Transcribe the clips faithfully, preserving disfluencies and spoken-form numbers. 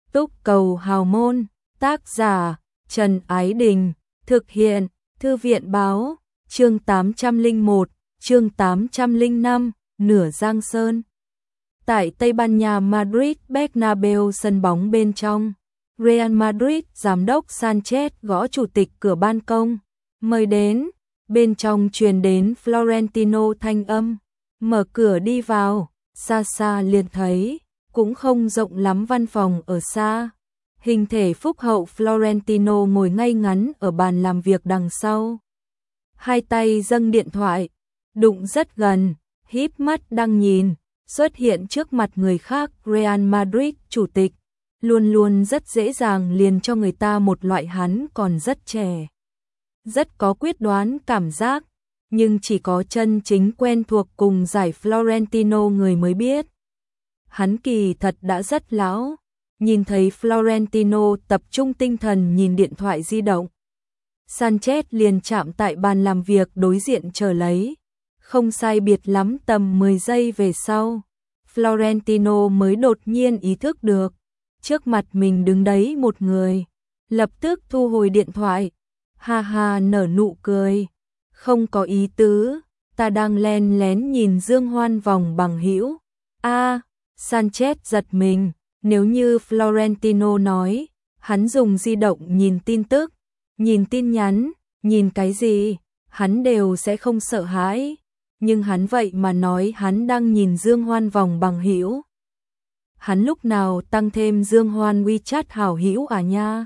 Túc cầu hào môn, tác giả, Trần Ái Đình, thực hiện, Thư viện báo, chương tám trăm lẻ một, chương tám trăm lẻ năm, nửa Giang Sơn. Tại Tây Ban Nha Madrid Bernabeu sân bóng bên trong, Real Madrid giám đốc Sanchez gõ chủ tịch cửa ban công, mời đến, bên trong truyền đến Florentino thanh âm, mở cửa đi vào, xa xa liền thấy, cũng không rộng lắm văn phòng ở xa. Hình thể phúc hậu Florentino ngồi ngay ngắn ở bàn làm việc đằng sau. Hai tay dâng điện thoại, đụng rất gần, híp mắt đang nhìn, xuất hiện trước mặt người khác Real Madrid chủ tịch, luôn luôn rất dễ dàng liền cho người ta một loại hắn còn rất trẻ. Rất có quyết đoán cảm giác, nhưng chỉ có chân chính quen thuộc cùng giải Florentino người mới biết. Hắn kỳ thật đã rất lão. Nhìn thấy Florentino tập trung tinh thần nhìn điện thoại di động. Sanchez liền chạm tại bàn làm việc đối diện chờ lấy. Không sai biệt lắm tầm mười giây về sau. Florentino mới đột nhiên ý thức được. Trước mặt mình đứng đấy một người. Lập tức thu hồi điện thoại. Ha ha nở nụ cười. Không có ý tứ. Ta đang len lén nhìn Dương Hoan vòng bằng hữu. A, Sanchez giật mình. Nếu như Florentino nói, hắn dùng di động nhìn tin tức, nhìn tin nhắn, nhìn cái gì, hắn đều sẽ không sợ hãi. Nhưng hắn vậy mà nói hắn đang nhìn Dương Hoan vòng bằng hữu. Hắn lúc nào tăng thêm Dương Hoan WeChat hảo hữu à nha?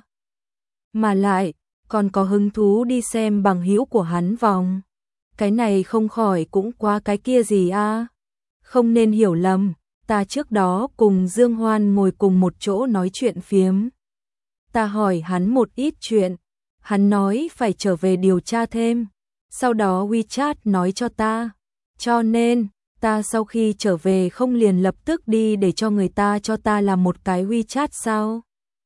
Mà lại, còn có hứng thú đi xem bằng hữu của hắn vòng. Cái này không khỏi cũng quá cái kia gì à? Không nên hiểu lầm. Ta trước đó cùng Dương Hoan ngồi cùng một chỗ nói chuyện phiếm. Ta hỏi hắn một ít chuyện, hắn nói phải trở về điều tra thêm, sau đó WeChat nói cho ta. Cho nên, ta sau khi trở về không liền lập tức đi để cho người ta cho ta làm một cái WeChat sao?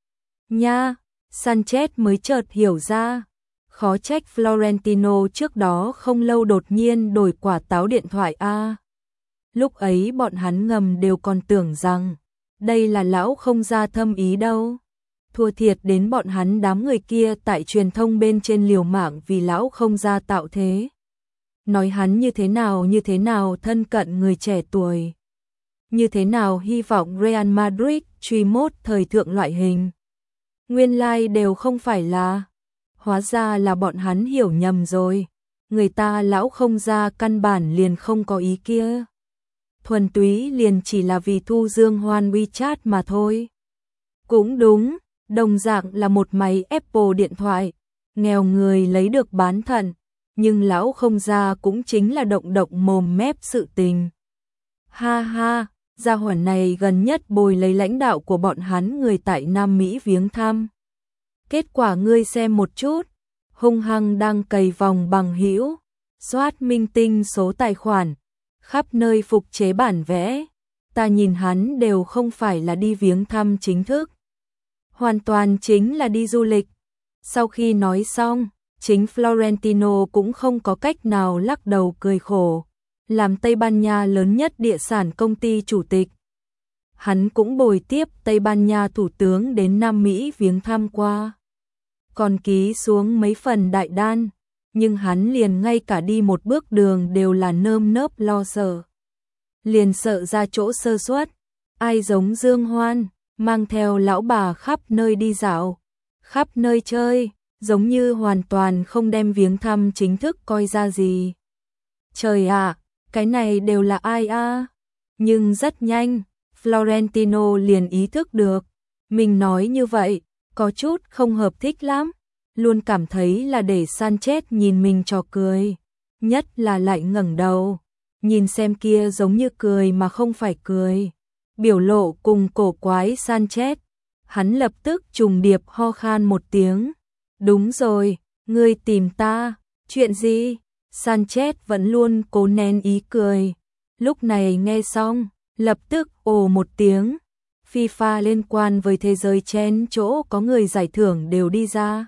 Nha, Sanchez mới chợt hiểu ra. Khó trách Florentino trước đó không lâu đột nhiên đổi quả táo điện thoại a. Lúc ấy bọn hắn ngầm đều còn tưởng rằng đây là lão không ra thâm ý đâu. Thua thiệt đến bọn hắn đám người kia tại truyền thông bên trên liều mạng vì lão không ra tạo thế. Nói hắn như thế nào như thế nào thân cận người trẻ tuổi. Như thế nào hy vọng Real Madrid truy mốt thời thượng loại hình. Nguyên lai like đều không phải là. Hóa ra là bọn hắn hiểu nhầm rồi. Người ta lão không ra căn bản liền không có ý kia. Thuần túy liền chỉ là vì thu Dương Hoan WeChat mà thôi. Cũng đúng, đồng dạng là một máy Apple điện thoại, nghèo người lấy được bán thận, nhưng lão không ra cũng chính là động động mồm mép sự tình. Ha ha, gia hỏa này gần nhất bồi lấy lãnh đạo của bọn hắn người tại Nam Mỹ viếng thăm. Kết quả ngươi xem một chút, hung hăng đang cày vòng bằng hữu, soát minh tinh số tài khoản. Khắp nơi phục chế bản vẽ, ta nhìn hắn đều không phải là đi viếng thăm chính thức. Hoàn toàn chính là đi du lịch. Sau khi nói xong, chính Florentino cũng không có cách nào lắc đầu cười khổ. Làm Tây Ban Nha lớn nhất địa sản công ty chủ tịch. Hắn cũng bồi tiếp Tây Ban Nha thủ tướng đến Nam Mỹ viếng thăm qua. Còn ký xuống mấy phần đại đan. Nhưng hắn liền ngay cả đi một bước đường đều là nơm nớp lo sợ. Liền sợ ra chỗ sơ suất, ai giống Dương Hoan, mang theo lão bà khắp nơi đi dạo, khắp nơi chơi, giống như hoàn toàn không đem viếng thăm chính thức coi ra gì. Trời ạ, cái này đều là ai a? Nhưng rất nhanh, Florentino liền ý thức được, mình nói như vậy, có chút không hợp thích lắm. Luôn cảm thấy là để Sanchez nhìn mình trò cười, nhất là lại ngẩng đầu, nhìn xem kia giống như cười mà không phải cười. Biểu lộ cùng cổ quái Sanchez, hắn lập tức trùng điệp ho khan một tiếng. Đúng rồi, ngươi tìm ta, chuyện gì? Sanchez vẫn luôn cố nén ý cười. Lúc này nghe xong, lập tức ồ một tiếng. FIFA liên quan với thế giới chén chỗ có người giải thưởng đều đi ra.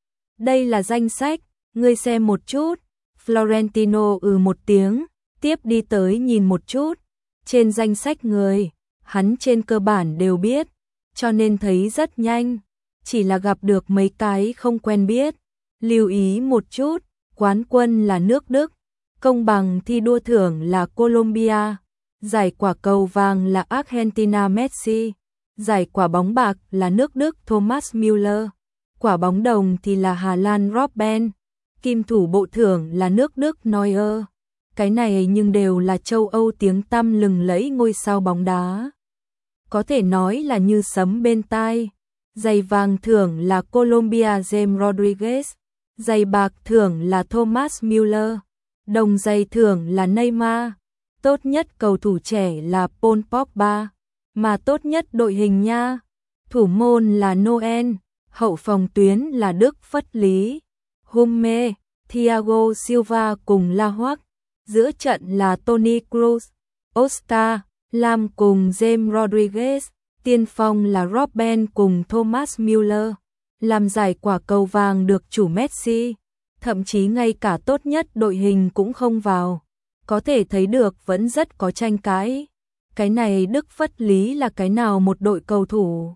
Đây là danh sách, ngươi xem một chút. Florentino ừ một tiếng, tiếp đi tới nhìn một chút. Trên danh sách người, hắn trên cơ bản đều biết. cho nên thấy rất nhanh, chỉ là gặp được mấy cái không quen biết. Lưu ý một chút, quán quân là nước Đức, công bằng thi đua thưởng là Colombia, giải quả cầu vàng là Argentina Messi, giải quả bóng bạc là nước Đức Thomas Müller, quả bóng đồng thì là Hà Lan Robben, kim thủ bộ thưởng là nước Đức Neuer. Cái này nhưng đều là châu Âu tiếng tăm lừng lẫy ngôi sao bóng đá. Có thể nói là như sấm bên tai. Giày vàng thưởng là Colombia James Rodriguez, giày bạc thưởng là Thomas Müller, đồng giày thưởng là Neymar, tốt nhất cầu thủ trẻ là Paul Pogba, mà tốt nhất đội hình nha. Thủ môn là Noel, hậu phòng tuyến là Đức Phất Lý, Hummels, Thiago Silva cùng La Hoác, giữa trận là Toni Kroos, Oscar, Lam cùng James Rodriguez, tiên phong là Robben cùng Thomas Müller, làm giải quả cầu vàng được chủ Messi, thậm chí ngay cả tốt nhất đội hình cũng không vào. Có thể thấy được vẫn rất có tranh cãi. Cái này Đức Phất Lý là cái nào một đội cầu thủ?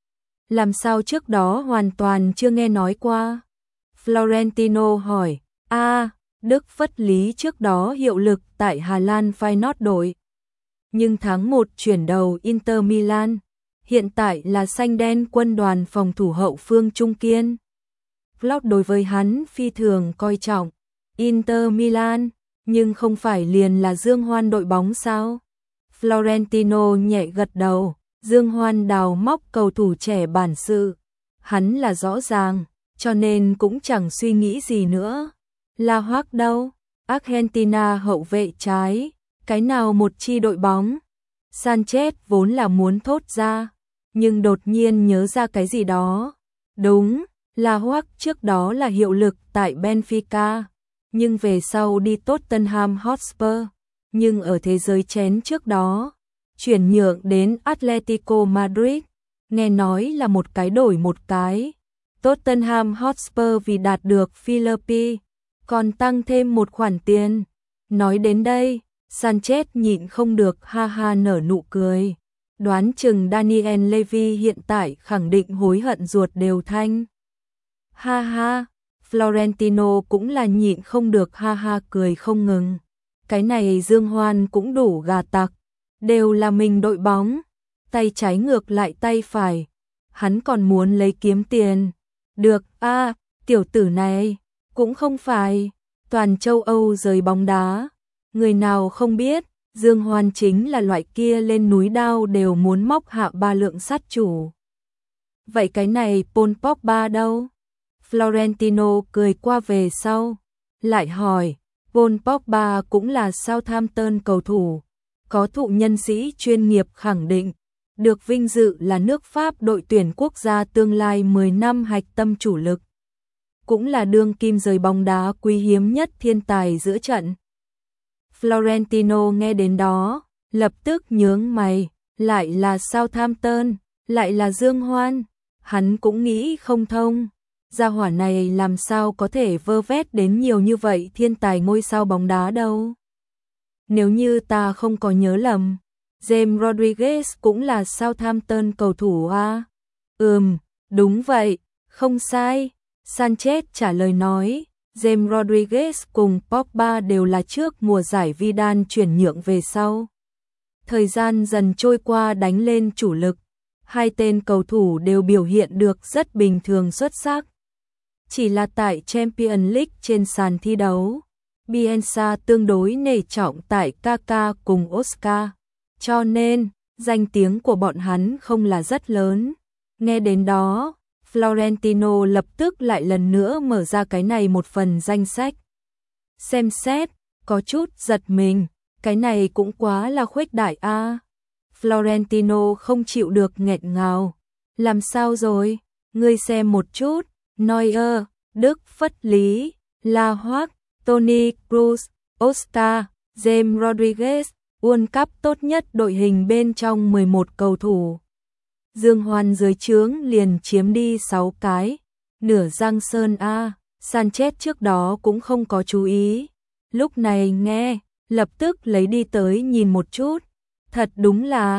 Làm sao trước đó hoàn toàn chưa nghe nói qua? Florentino hỏi, a à, Đức Phất Lý trước đó hiệu lực tại Hà Lan Feyenoord đội. Nhưng tháng một chuyển đầu Inter Milan, hiện tại là xanh đen quân đoàn phòng thủ hậu phương trung kiên. Klopp đối với hắn phi thường coi trọng. Inter Milan, nhưng không phải liền là Dương Hoan đội bóng sao? Florentino nhẹ gật đầu, Dương Hoan đào móc cầu thủ trẻ bản sự. Hắn là rõ ràng, cho nên cũng chẳng suy nghĩ gì nữa. La Hoác đâu? Argentina hậu vệ trái, cái nào một chi đội bóng? Sanchez vốn là muốn thốt ra, nhưng đột nhiên nhớ ra cái gì đó. Đúng, La Hoác trước đó là hiệu lực tại Benfica, nhưng về sau đi Tottenham Hotspur, nhưng ở thế giới chén trước đó, chuyển nhượng đến Atletico Madrid, nghe nói là một cái đổi một cái. Tottenham Hotspur vì đạt được Philippi, còn tăng thêm một khoản tiền. Nói đến đây, Sanchez nhịn không được ha ha nở nụ cười. Đoán chừng Daniel Levy hiện tại khẳng định hối hận ruột đều thanh. Ha ha, Florentino cũng là nhịn không được ha ha cười không ngừng. Cái này Dương Hoan cũng đủ gà tặc, đều là mình đội bóng, tay trái ngược lại tay phải, hắn còn muốn lấy kiếm tiền. Được, a à, tiểu tử này, cũng không phải, toàn châu Âu rời bóng đá, người nào không biết, Dương Hoan chính là loại kia lên núi đao đều muốn móc hạ ba lượng sát chủ. Vậy cái này Paul Pogba đâu? Florentino cười qua về sau, lại hỏi, Paul Pogba cũng là Southampton cầu thủ, có thụ nhân sĩ chuyên nghiệp khẳng định, được vinh dự là nước Pháp đội tuyển quốc gia tương lai mười năm hạch tâm chủ lực. Cũng là đương kim rời bóng đá quý hiếm nhất thiên tài giữa trận. Florentino nghe đến đó, lập tức nhướng mày, lại là Southampton, lại là Dương Hoan, hắn cũng nghĩ không thông. Gia hỏa này làm sao có thể vơ vét đến nhiều như vậy thiên tài ngôi sao bóng đá đâu. Nếu như ta không có nhớ lầm, James Rodriguez cũng là Southampton cầu thủ à? Ừm, đúng vậy, không sai. Sanchez trả lời nói, James Rodriguez cùng Pogba đều là trước mùa giải Vidal chuyển nhượng về sau. Thời gian dần trôi qua đánh lên chủ lực, hai tên cầu thủ đều biểu hiện được rất bình thường xuất sắc. Chỉ là tại Champions League trên sàn thi đấu, Bielsa tương đối nể trọng tại Kaká cùng Oscar, cho nên danh tiếng của bọn hắn không là rất lớn. Nghe đến đó, Florentino lập tức lại lần nữa mở ra cái này một phần danh sách. Xem xét, có chút giật mình, cái này cũng quá là khuếch đại a. À. Florentino không chịu được nghẹn ngào. Làm sao rồi? Ngươi xem một chút, Neuer, Đức Phất Lý, La Hoác, Toni Kroos, Oscar, James Rodriguez, World Cup tốt nhất đội hình bên trong mười một cầu thủ. Dương Hoan dưới trướng liền chiếm đi sáu cái, nửa Giang Sơn A, Sanchez trước đó cũng không có chú ý. Lúc này nghe, lập tức lấy đi tới nhìn một chút, thật đúng là,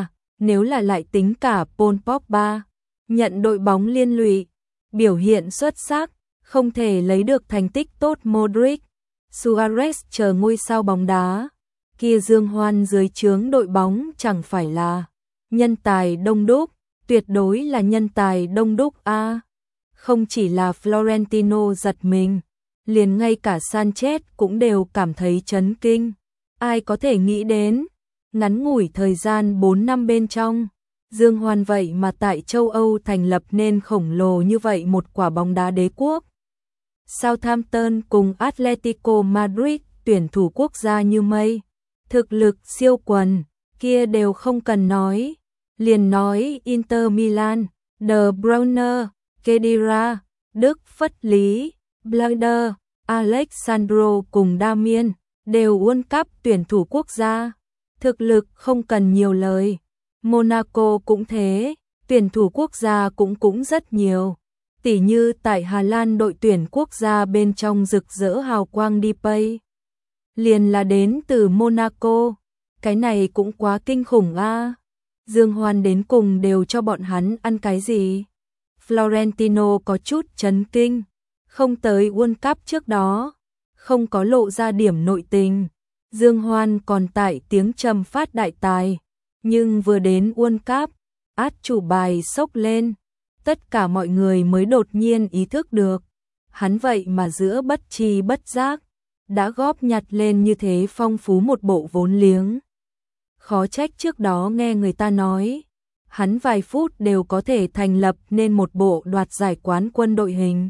nếu là lại tính cả Paul Pogba, nhận đội bóng liên lụy, biểu hiện xuất sắc, không thể lấy được thành tích tốt Modric, Suarez chờ ngôi sao bóng đá, kia Dương Hoan dưới trướng đội bóng chẳng phải là nhân tài đông đúc, tuyệt đối là nhân tài đông đúc a. Không chỉ là Florentino giật mình, liền ngay cả Sanchez cũng đều cảm thấy chấn kinh. Ai có thể nghĩ đến, ngắn ngủi thời gian bốn năm bên trong, Dương Hoan vậy mà tại châu Âu thành lập nên khổng lồ như vậy một quả bóng đá đế quốc. Southampton cùng Atletico Madrid, tuyển thủ quốc gia như mây, thực lực siêu quần, kia đều không cần nói. Liền nói Inter Milan, De Bruyne, Khedira, Đức Phất Lý, Blader, Alexandro cùng Damian, đều World Cup tuyển thủ quốc gia. Thực lực không cần nhiều lời. Monaco cũng thế, tuyển thủ quốc gia cũng cũng rất nhiều. Tỉ như tại Hà Lan đội tuyển quốc gia bên trong rực rỡ hào quang Depay, liền là đến từ Monaco. Cái này cũng quá kinh khủng a. Dương Hoan đến cùng đều cho bọn hắn ăn cái gì? Florentino có chút chấn kinh, không tới World Cup trước đó, không có lộ ra điểm nội tình. Dương Hoan còn tại tiếng trầm phát đại tài, nhưng vừa đến World Cup, át chủ bài sốc lên, tất cả mọi người mới đột nhiên ý thức được, hắn vậy mà giữa bất tri bất giác, đã góp nhặt lên như thế phong phú một bộ vốn liếng. Khó trách trước đó nghe người ta nói, hắn vài phút đều có thể thành lập nên một bộ đoạt giải quán quân đội hình.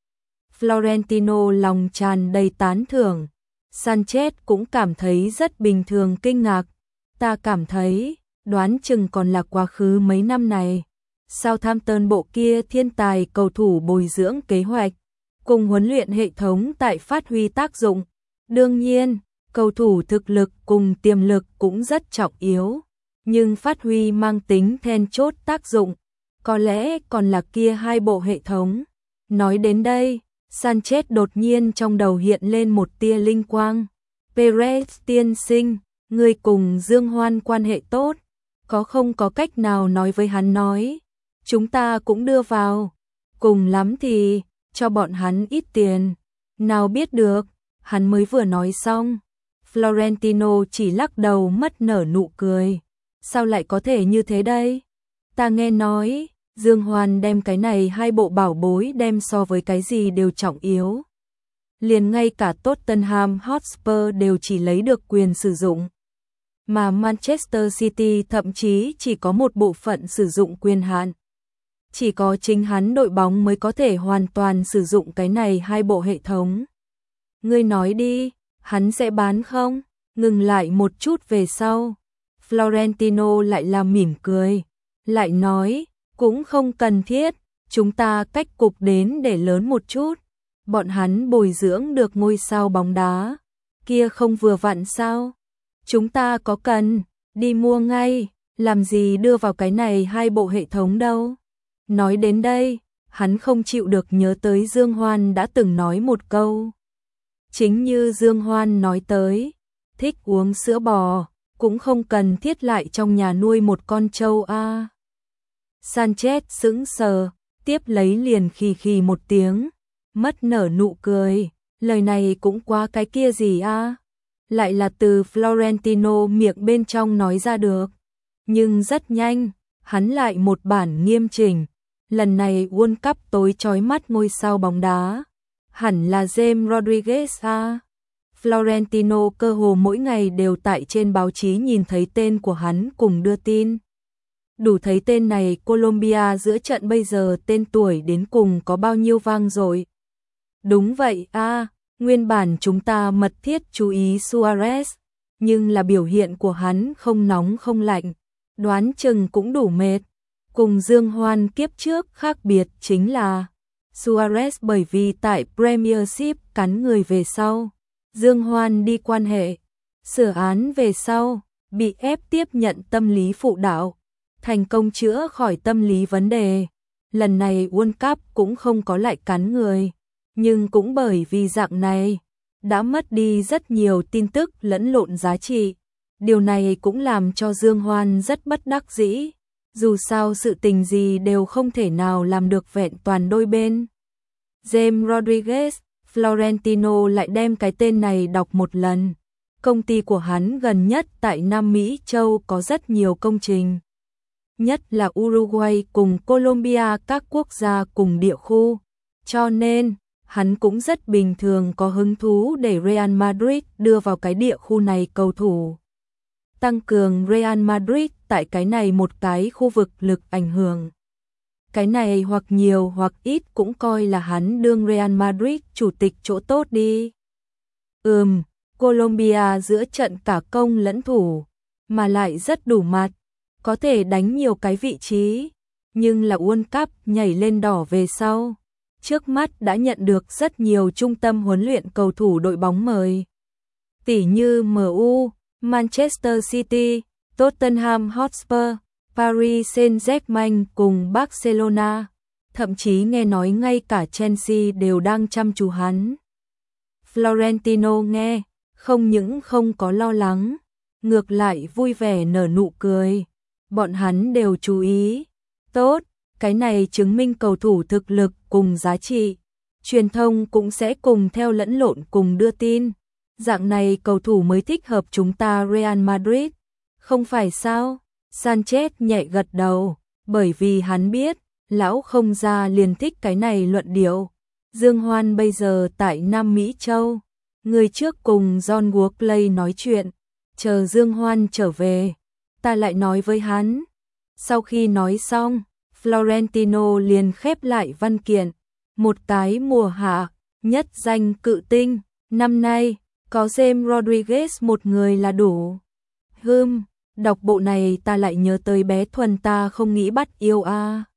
Florentino lòng tràn đầy tán thưởng, Sanchez cũng cảm thấy rất bình thường kinh ngạc. Ta cảm thấy, đoán chừng còn là quá khứ mấy năm này, Southampton bộ kia thiên tài cầu thủ bồi dưỡng kế hoạch, cùng huấn luyện hệ thống tại phát huy tác dụng. Đương nhiên, cầu thủ thực lực cùng tiềm lực cũng rất trọng yếu, nhưng phát huy mang tính then chốt tác dụng, có lẽ còn là kia hai bộ hệ thống. Nói đến đây, Sanchez đột nhiên trong đầu hiện lên một tia linh quang. Perez tiên sinh, người cùng Dương Hoan quan hệ tốt, có không có cách nào nói với hắn nói, chúng ta cũng đưa vào, cùng lắm thì cho bọn hắn ít tiền. Nào biết được, hắn mới vừa nói xong, Florentino chỉ lắc đầu mất nở nụ cười. Sao lại có thể như thế đây? Ta nghe nói, Dương Hoan đem cái này hai bộ bảo bối đem so với cái gì đều trọng yếu. Liền ngay cả Tottenham Hotspur đều chỉ lấy được quyền sử dụng, mà Manchester City thậm chí chỉ có một bộ phận sử dụng quyền hạn. Chỉ có chính hắn đội bóng mới có thể hoàn toàn sử dụng cái này hai bộ hệ thống. Ngươi nói đi, hắn sẽ bán không? Ngừng lại một chút về sau, Florentino lại làm mỉm cười, lại nói, cũng không cần thiết, chúng ta cách cục đến để lớn một chút. Bọn hắn bồi dưỡng được ngôi sao bóng đá, kia không vừa vặn sao? Chúng ta có cần, đi mua ngay, làm gì đưa vào cái này hai bộ hệ thống đâu. Nói đến đây, hắn không chịu được nhớ tới Dương Hoan đã từng nói một câu. Chính như Dương Hoan nói tới, thích uống sữa bò, cũng không cần thiết lại trong nhà nuôi một con trâu a. À. Sanchez sững sờ, tiếp lấy liền khì khì một tiếng, mất nở nụ cười, lời này cũng quá cái kia gì a, à? Lại là từ Florentino miệng bên trong nói ra được. Nhưng rất nhanh, hắn lại một bản nghiêm chỉnh, lần này World Cup tối chói mắt ngôi sao bóng đá, hẳn là James Rodriguez a. À? Florentino cơ hồ mỗi ngày đều tại trên báo chí nhìn thấy tên của hắn cùng đưa tin. Đủ thấy tên này Colombia giữa trận bây giờ tên tuổi đến cùng có bao nhiêu vang dội. Đúng vậy a, à, nguyên bản chúng ta mật thiết chú ý Suarez, nhưng là biểu hiện của hắn không nóng không lạnh, đoán chừng cũng đủ mệt. Cùng Dương Hoan kiếp trước khác biệt chính là Suarez bởi vì tại Premiership cắn người về sau, Dương Hoan đi quan hệ, sửa án về sau, bị ép tiếp nhận tâm lý phụ đạo, thành công chữa khỏi tâm lý vấn đề. Lần này World Cup cũng không có lại cắn người, nhưng cũng bởi vì dạng này, đã mất đi rất nhiều tin tức lẫn lộn giá trị. Điều này cũng làm cho Dương Hoan rất bất đắc dĩ. Dù sao sự tình gì đều không thể nào làm được vẹn toàn đôi bên. James Rodriguez, Florentino lại đem cái tên này đọc một lần. Công ty của hắn gần nhất tại Nam Mỹ Châu có rất nhiều công trình. Nhất là Uruguay cùng Colombia, các quốc gia cùng địa khu. Cho nên, hắn cũng rất bình thường có hứng thú để Real Madrid đưa vào cái địa khu này cầu thủ. Tăng cường Real Madrid tại cái này một cái khu vực lực ảnh hưởng. Cái này hoặc nhiều hoặc ít cũng coi là hắn đương Real Madrid chủ tịch chỗ tốt đi. Ừm, Colombia giữa trận cả công lẫn thủ, mà lại rất đủ mặt, có thể đánh nhiều cái vị trí, nhưng là World Cup nhảy lên đỏ về sau. Trước mắt đã nhận được rất nhiều trung tâm huấn luyện cầu thủ đội bóng mời. Tỷ như em u, Manchester City, Tottenham Hotspur, Paris Saint-Germain cùng Barcelona, thậm chí nghe nói ngay cả Chelsea đều đang chăm chú hắn. Florentino nghe, không những không có lo lắng, ngược lại vui vẻ nở nụ cười. Bọn hắn đều chú ý. Tốt, cái này chứng minh cầu thủ thực lực cùng giá trị. Truyền thông cũng sẽ cùng theo lẫn lộn cùng đưa tin. Dạng này cầu thủ mới thích hợp chúng ta Real Madrid. Không phải sao? Sanchez nhẹ gật đầu, bởi vì hắn biết, lão không ra liền thích cái này luận điệu. Dương Hoan bây giờ tại Nam Mỹ Châu. Người trước cùng John Workley nói chuyện. Chờ Dương Hoan trở về, ta lại nói với hắn. Sau khi nói xong, Florentino liền khép lại văn kiện. Một cái mùa hạ, nhất danh cự tinh, năm nay, có James Rodriguez một người là đủ. Hừm, đọc bộ này ta lại nhớ tới bé Thuần ta không nghĩ bắt yêu a. À.